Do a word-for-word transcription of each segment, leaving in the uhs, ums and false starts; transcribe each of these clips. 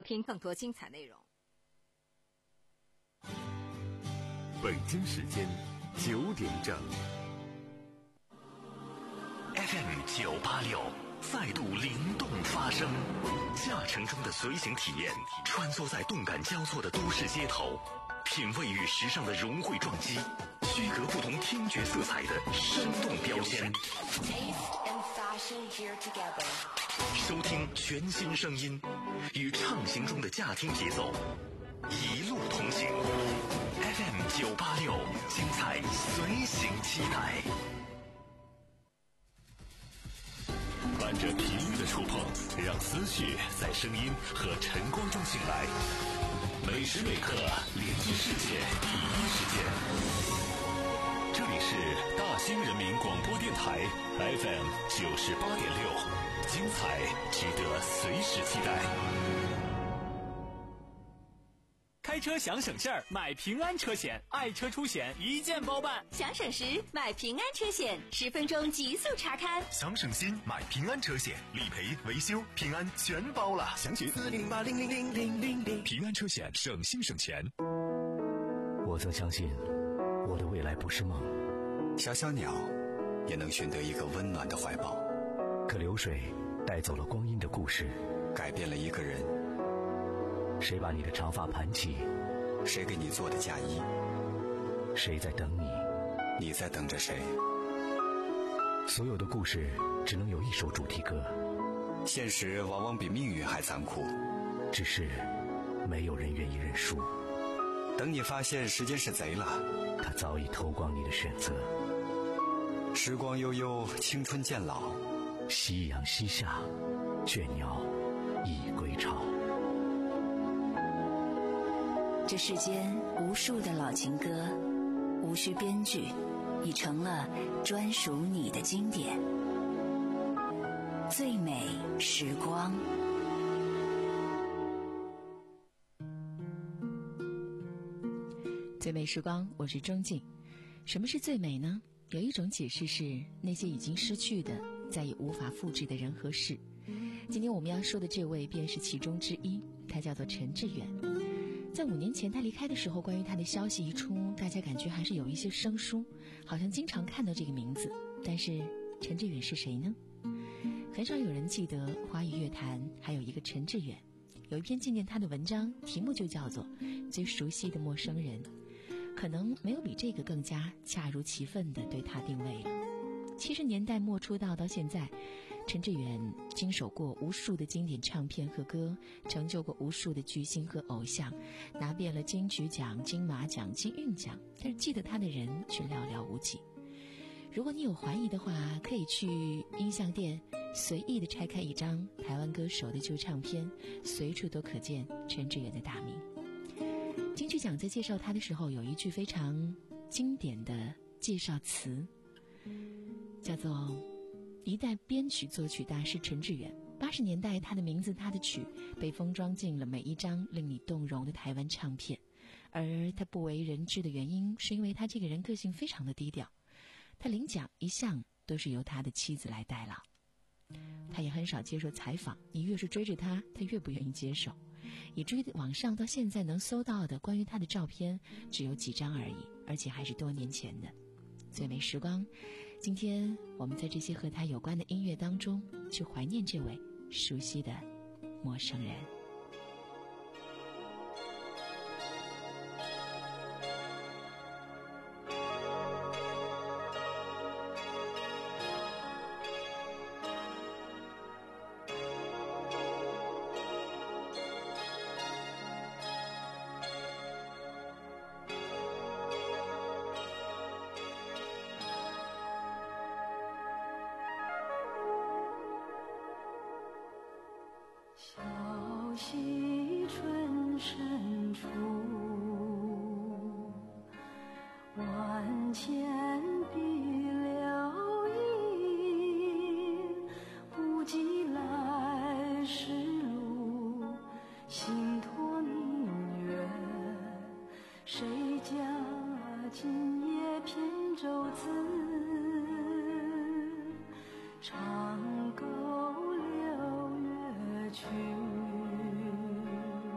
听更多精彩内容。 北京时间九点整 F M 九八六再度灵动发声，驾乘中的随行体验，穿梭在动感交错的都市街头，品味与时尚的融汇撞击，区隔不同听觉色彩的生动标签。收听全新声音，与畅行中的驾听节奏，一路同行。F M 九八六，精彩随行期待。 伴着频率的触碰，让思绪在声音和晨光中醒来。每时每刻连接世界第一时间。这里是大兴人民广播电台 F M 九十八点六，精彩值得随时期待。 开车想省事儿，买平安车险，爱车出险一键包办。 想省时买平安车险，十分钟极速查看。 想省心买平安车险，理赔维修平安全包了。详询四零八零零零零零零。平安车险，省心省钱。 我曾相信，我的未来不是梦。 小小鸟也能寻得一个温暖的怀抱。 可流水带走了光阴的故事， 改变了一个人。 谁把你的长发盘起？ 谁给你做的嫁衣？ 谁在等你？ 你在等着谁？ 所有的故事只能有一首主题歌。 现实往往比命运还残酷， 只是没有人愿意认输。 等你发现时间是贼了， 他早已偷光你的选择。 时光悠悠，青春渐老， 夕阳西下，倦鸟已归巢。 这世间无数的老情歌，无需编剧，已成了专属你的经典。最美时光。 最美时光，我是钟静。什么是最美呢？有一种解释是那些已经失去的，再也无法复制的人和事。今天我们要说的这位便是其中之一，他叫做陈志远。在五年前他离开的时候，关于他的消息一出，大家感觉还是有一些生疏，好像经常看到这个名字。但是陈志远是谁呢？很少有人记得华语乐坛还有一个陈志远。有一篇纪念他的文章，题目就叫做《最熟悉的陌生人》，可能没有比这个更加恰如其分地对他定位了。七十年代末出道到现在，陈志远经手过无数的经典唱片和歌，成就过无数的巨星和偶像，拿遍了金曲奖、金马奖、金韵奖，但是记得他的人却寥寥无几。如果你有怀疑的话，可以去音像店随意地拆开一张台湾歌手的旧唱片，随处都可见陈志远的大名。金曲奖在介绍他的时候，有一句非常经典的介绍词，叫做一代编曲作曲大师陈志远。八十年代，他的名字他的曲被封装进了每一张令你动容的台湾唱片，而他不为人知的原因是因为他这个人个性非常的低调，他领奖一向都是由他的妻子来代劳，他也很少接受采访，你越是追着他，他越不愿意接受，以至于网上到现在能搜到的关于他的照片只有几张而已，而且还是多年前的。最美时光，今天我们在这些和他有关的音乐当中，去怀念这位熟悉的陌生人。 长沟流月去。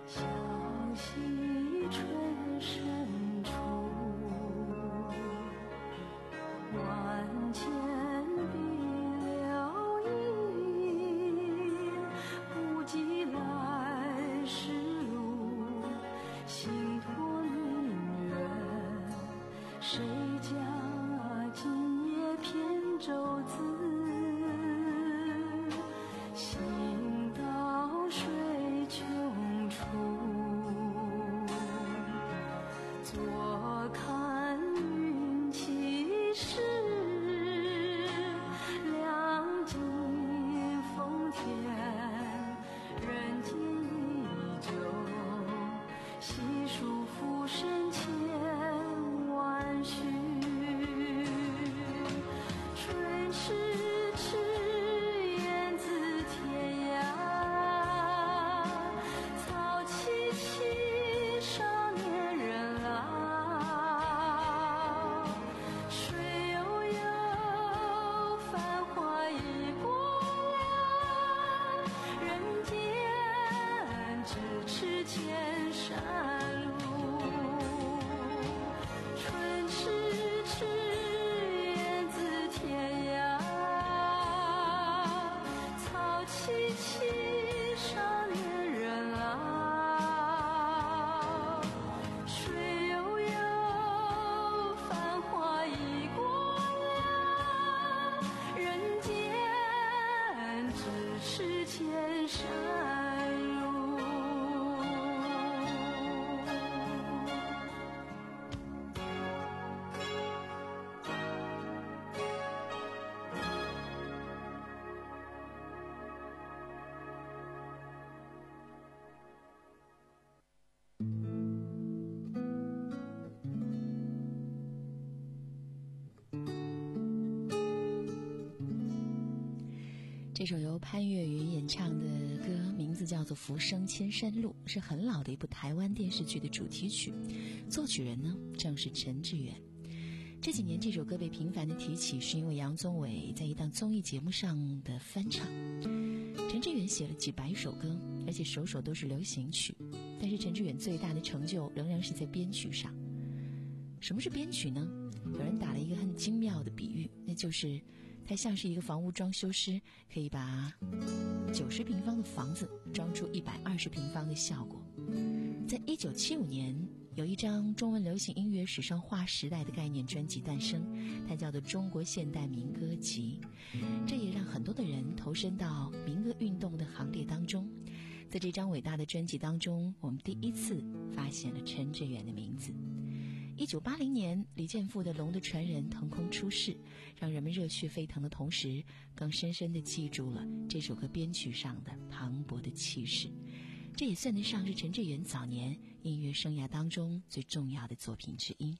这首由潘越云演唱的歌名字叫做《浮生千山路》，是很老的一部台湾电视剧的主题曲，作曲人呢正是陈志远。这几年这首歌被频繁的提起，是因为杨宗纬在一档综艺节目上的翻唱。陈志远写了几百首歌，而且首首都是流行曲，但是陈志远最大的成就仍然是在编曲上。什么是编曲呢？有人打了一个很精妙的比喻，那就是它像是一个房屋装修师，可以把九十平方的房子装出一百二十平方的效果。在一九七五年，有一张中文流行音乐史上划时代的概念专辑诞生，它叫做《中国现代民歌集》。这也让很多的人投身到民歌运动的行列当中。在这张伟大的专辑当中，我们第一次发现了陈志远的名字。一九八零年，李健富的《龙的传人》腾空出世，让人们热血沸腾的同时，更深深地记住了这首歌编曲上的磅礴的气势。这也算得上是陈志远早年音乐生涯当中最重要的作品之一。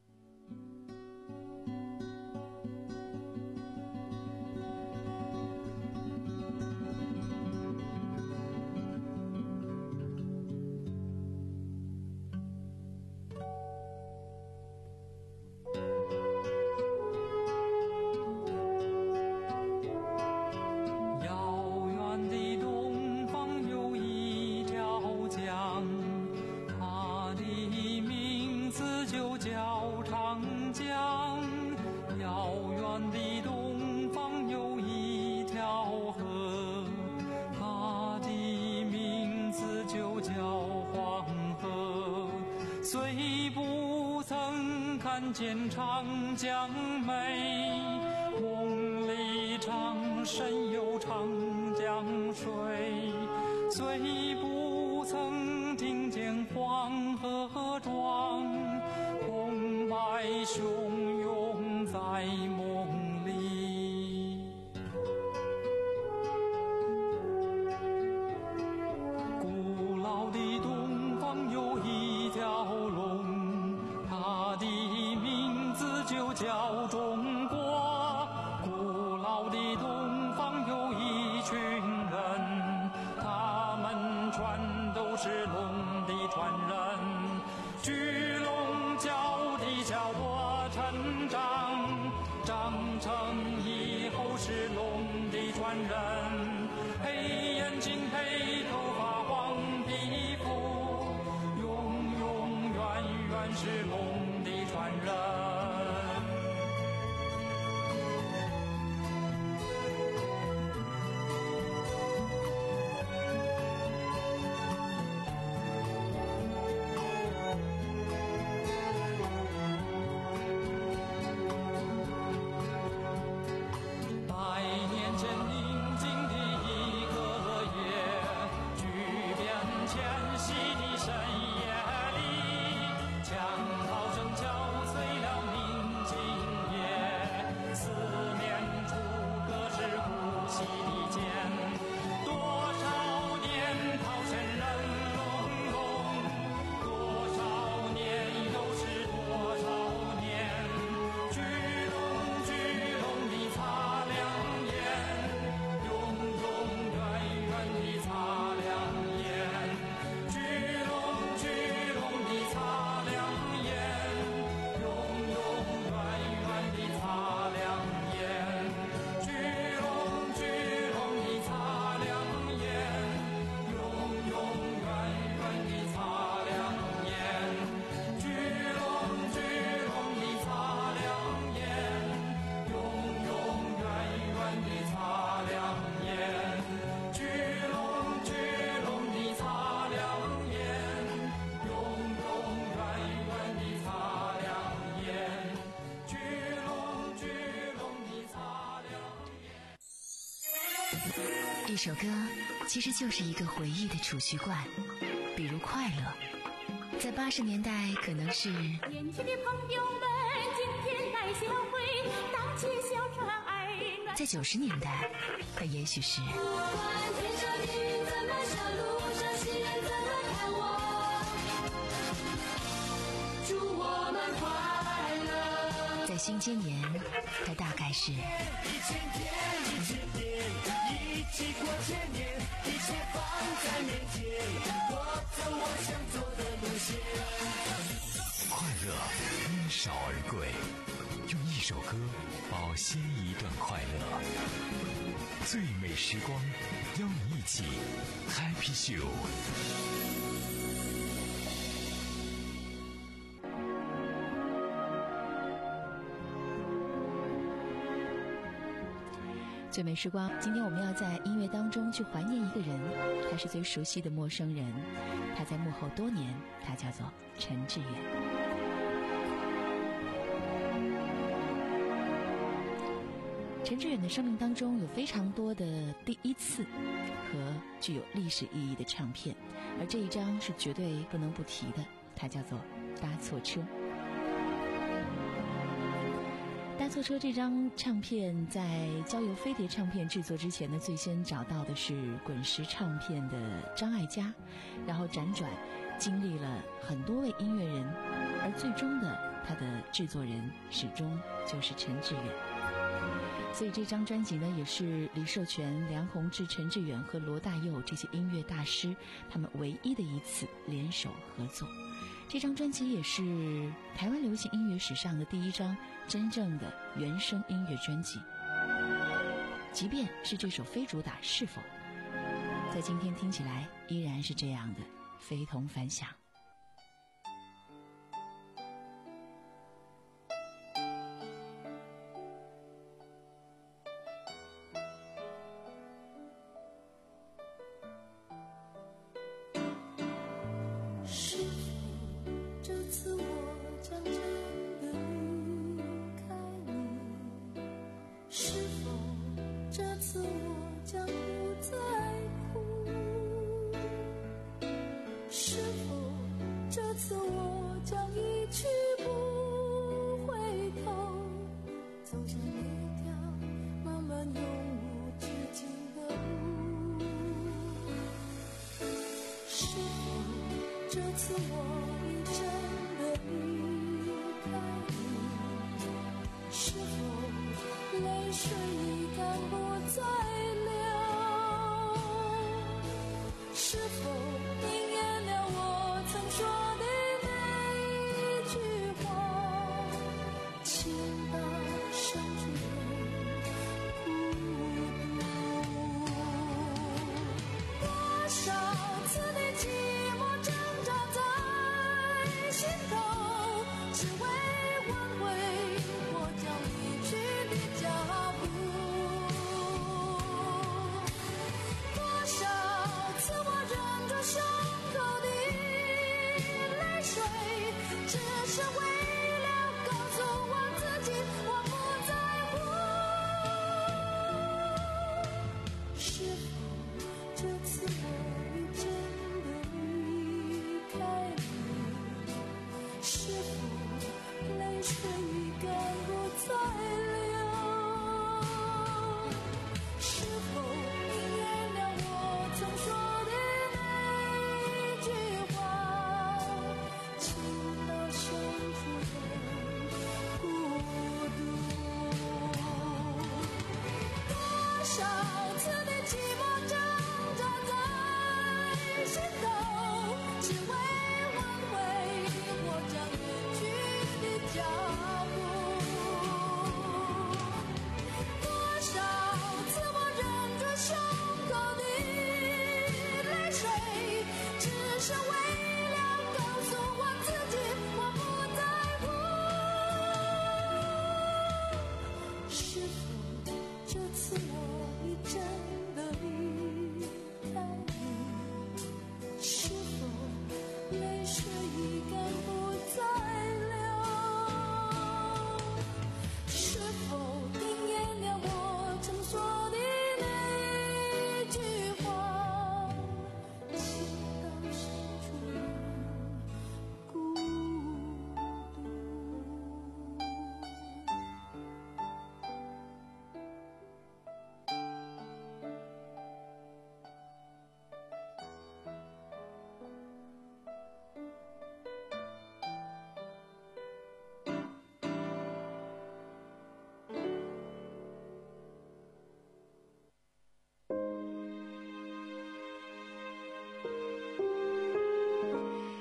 见长江美，梦里常神游长江水，虽不曾听见黄河壮，澎湃汹涌在梦里。古老的东方有一条龙，它的就叫中国。古老的东方有一群人，他们穿一首歌其实就是一个回忆的储蓄罐，比如快乐，在八十年代可能是年轻的朋友们今天来相会，荡起小船儿暖。 在九十年代，它也许是不管天上雨怎么下，路上行人怎么看我，祝我们快乐。 在新千年，它大概是一千天一千年，一起过千年，一切放在面前，我走我想走的路线。 快乐因少而贵，用一首歌保鲜一段快乐。最美时光，邀你一起 Happy Show。 最美时光，今天我们要在音乐当中去怀念一个人，他是最熟悉的陌生人，他在幕后多年，他叫做陈志远。陈志远的生命当中有非常多的第一次和具有历史意义的唱片，而这一张是绝对不能不提的，它叫做《搭错车》。搭错车这张唱片在交由飞碟唱片制作之前呢，最先找到的是滚石唱片的张艾嘉，然后辗转经历了很多位音乐人，而最终的他的制作人始终就是陈志远。所以这张专辑呢，也是李寿全、梁鸿志、陈志远和罗大佑这些音乐大师他们唯一的一次联手合作。这张专辑也是台湾流行音乐史上的第一张真正的原声音乐专辑，即便是这首非主打《是否》在今天听起来依然是这样的非同凡响。 多少次我忍着伤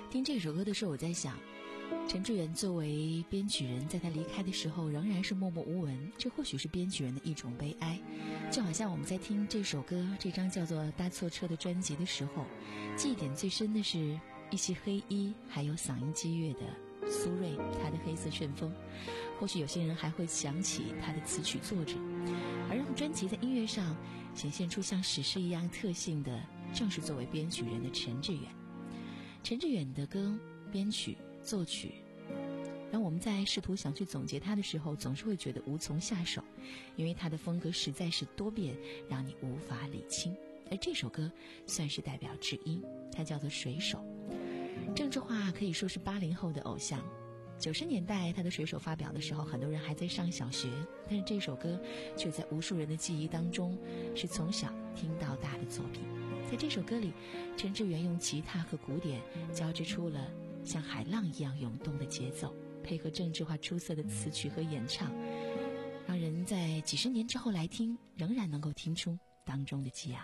听这首歌的时候，我在想，陈志远作为编曲人，在他离开的时候仍然是默默无闻，这或许是编曲人的一种悲哀。就好像我们在听这首歌，这张叫做《搭错车》的专辑的时候，记忆点最深的是一袭黑衣，还有嗓音激越的苏芮，他的黑色旋风。或许有些人还会想起他的词曲作者，而让专辑在音乐上显现出像史诗一样特性的，正是作为编曲人的陈志远。陈志远的歌编曲作曲，让我们在试图想去总结他的时候，总是会觉得无从下手，因为他的风格实在是多变，让你无法理清。而这首歌算是代表之一，它叫做《水手》。郑智化可以说是八零后的偶像，九十年代他的《水手》发表的时候，很多人还在上小学，但是这首歌却在无数人的记忆当中是从小听到大的作品。在这首歌里，陈志远用吉他和鼓点交织出了像海浪一样涌动的节奏，配合郑智化出色的词曲和演唱，让人在几十年之后来听，仍然能够听出当中的激昂。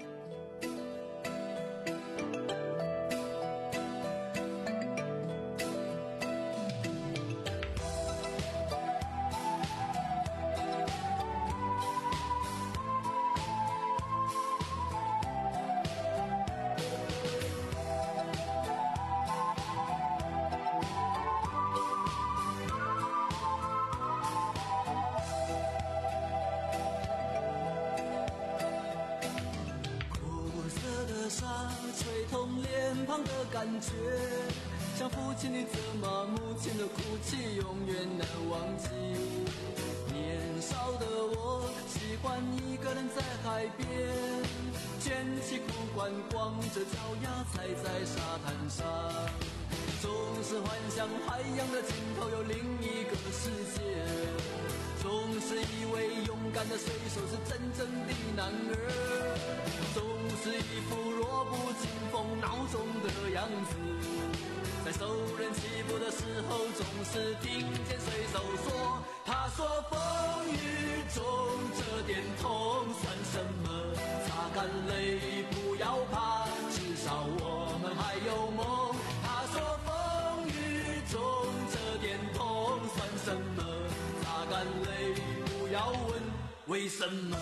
感觉像父亲的责骂，母亲的哭泣，永远难忘记。年少的我喜欢一个人在海边，卷起裤管，光着脚丫踩在沙滩上，总是幻想海洋的尽头有另一个世界，总是以为勇敢的水手是真正的男儿，总是一副弱不禁风孬种的样子，在受人欺负的时候总是听见水手说，他说风雨中这点痛算什么，擦干泪不要怕，至少我们还有梦。他说风雨中这点痛算什么，擦干泪不要问为什么。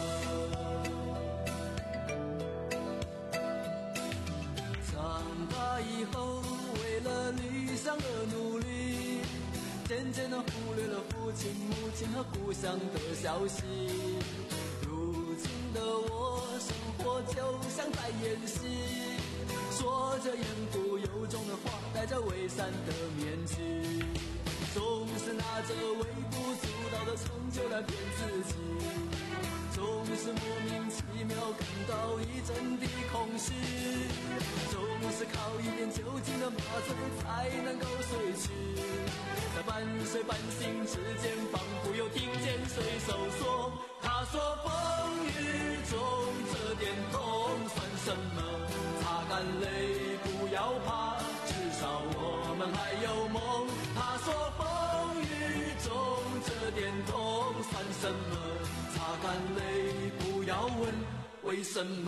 长大以后为了理想而努力，渐渐地忽略了父亲母亲和故乡的消息，如今的我生活就像在演戏，说着言不由衷的话，戴着伪善的面具，总是拿着微不足道的成就来骗自己，总是莫名其妙感到一阵的空虚，总是靠一点酒精的麻醉才能够睡去，在半睡半醒之间，仿佛又听见水手说，他说风雨中这点痛算什么，擦干泪不要怕，至少我们还有梦。他说风雨中这点痛算什么，擦干泪不要问为什么。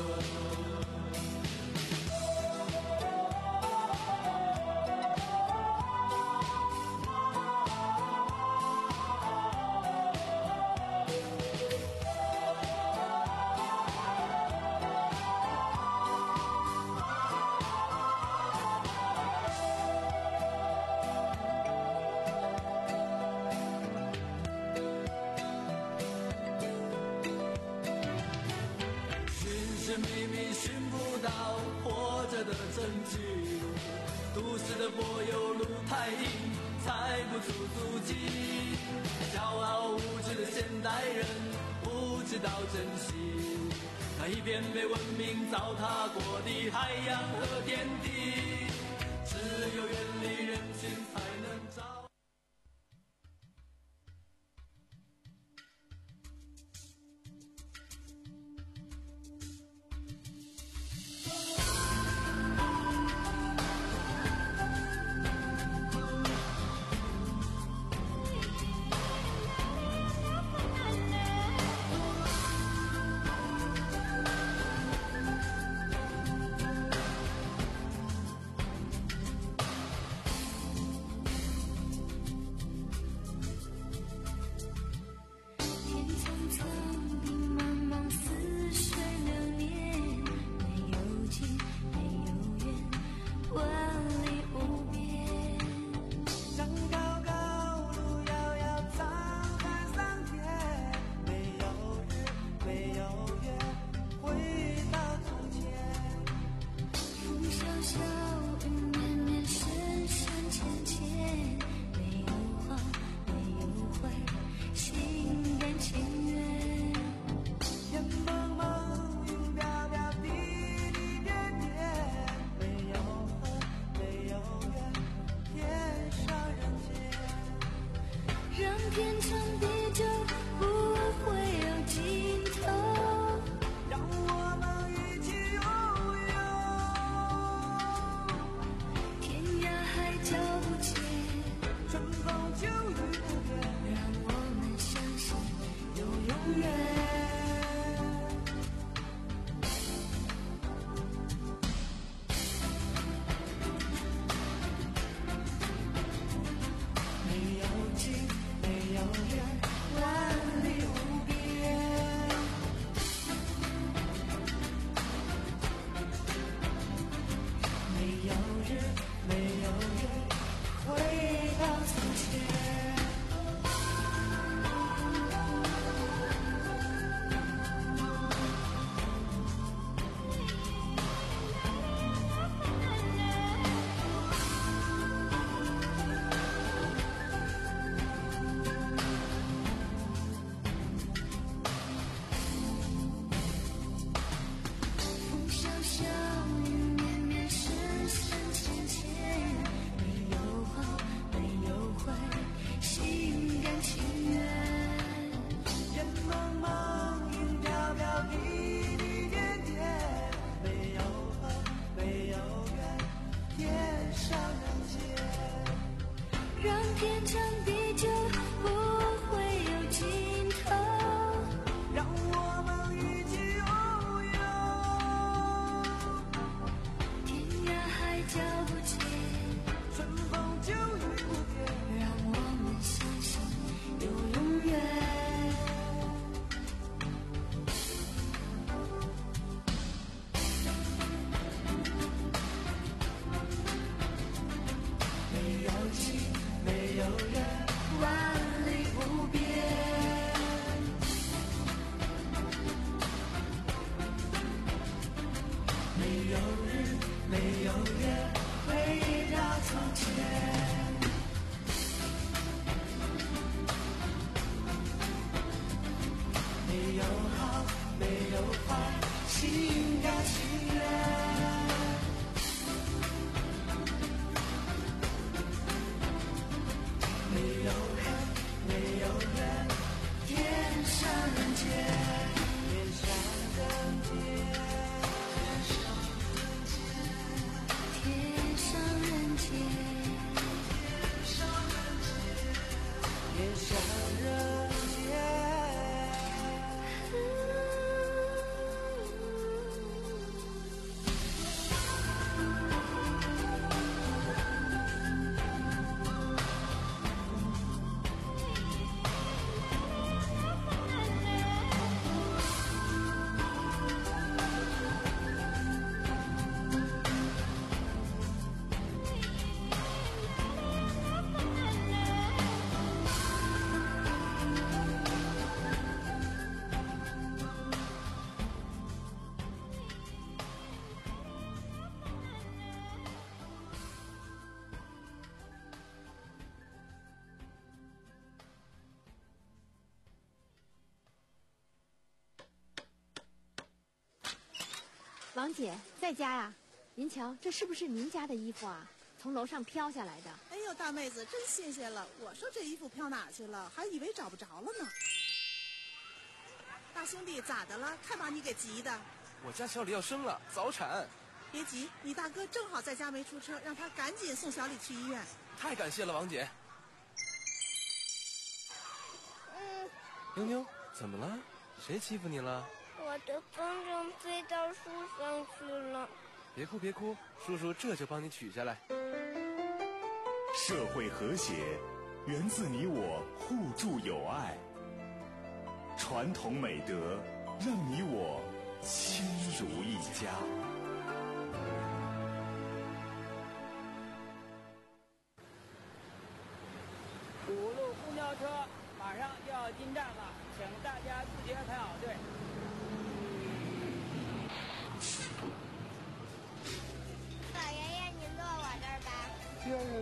都市的柏油路太硬，踩不出足迹，骄傲无知的现代人不知道珍惜那一片被文明糟蹋过的海洋和天地，只有远离人群才能找小雨绵绵，深深浅浅，没有好，没有坏，心甘情愿。 天蒙蒙，云飘飘，滴滴点点，没有河，没有月，天上人间， 让天长地久，不会有尽头。 让我们一起拥有， 天涯海角不缺， 春风秋雨不变， 让我们相信有永远。 没有尽，没有远，万里无边。没有日，没有月，回到从前。 风萧萧，雨绵绵，深深浅浅，没有好，没有坏，心甘情愿。 天蒙蒙，云飘飘，滴滴点点，没有河，没有月，天上人间， 让天长地久，不会有尽头。 让我们一起拥有， 天涯海角不缺， 春风秋雨不变。 让我们相信有永远。 没有尽，没有远， 万里无边， 没有日，没有月，回到从前。没有好，没有坏，心甘情愿。没有恨，没有怨，天上人间，天上人间， 天上人间， 天上人间。 王姐在家呀？您瞧，这是不是您家的衣服啊？从楼上飘下来的。 哎呦，大妹子真新鲜了！我说这衣服飘哪去了，还以为找不着了呢。大兄弟咋的了？看把你给急的。 我家小李要生了，早产。 别急，你大哥正好在家没出车，让他赶紧送小李去医院。 太感谢了，王姐。 嗯。 妞妞，怎么了？谁欺负你了？ 我的风筝飞到树上去了。 别哭别哭，叔叔这就帮你取下来。 社会和谐源自你我互助友爱，传统美德让你我亲如一家。 五路公交车马上就要进站了，请大家自觉排好队。 哎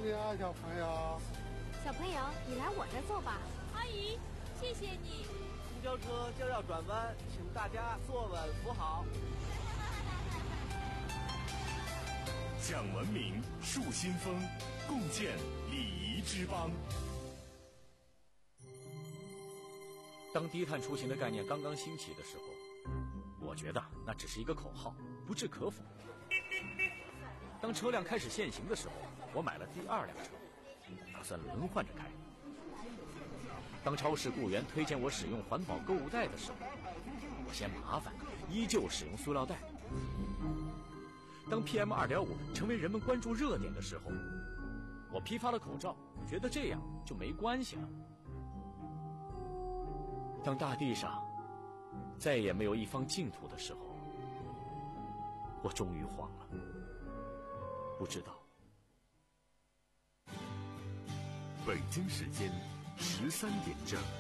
你啊，小朋友。 小朋友，你来我这坐吧。 阿姨，谢谢你。 公交车将要转弯，请大家坐稳扶好。 讲文明，树新风，共建礼仪之邦。 当低碳出行的概念刚刚兴起的时候，我觉得那只是一个口号，不置可否。当车辆开始限行的时候，我买了第二辆车，打算轮换着开。当超市雇员推荐我使用环保购物袋的时候，我嫌麻烦，依旧使用塑料袋。当 P M 二点五 成为人们关注热点的时候，我批发了口罩，觉得这样就没关系了。当大地上再也没有一方净土的时候，我终于慌了，不知道。 北京时间十三点正。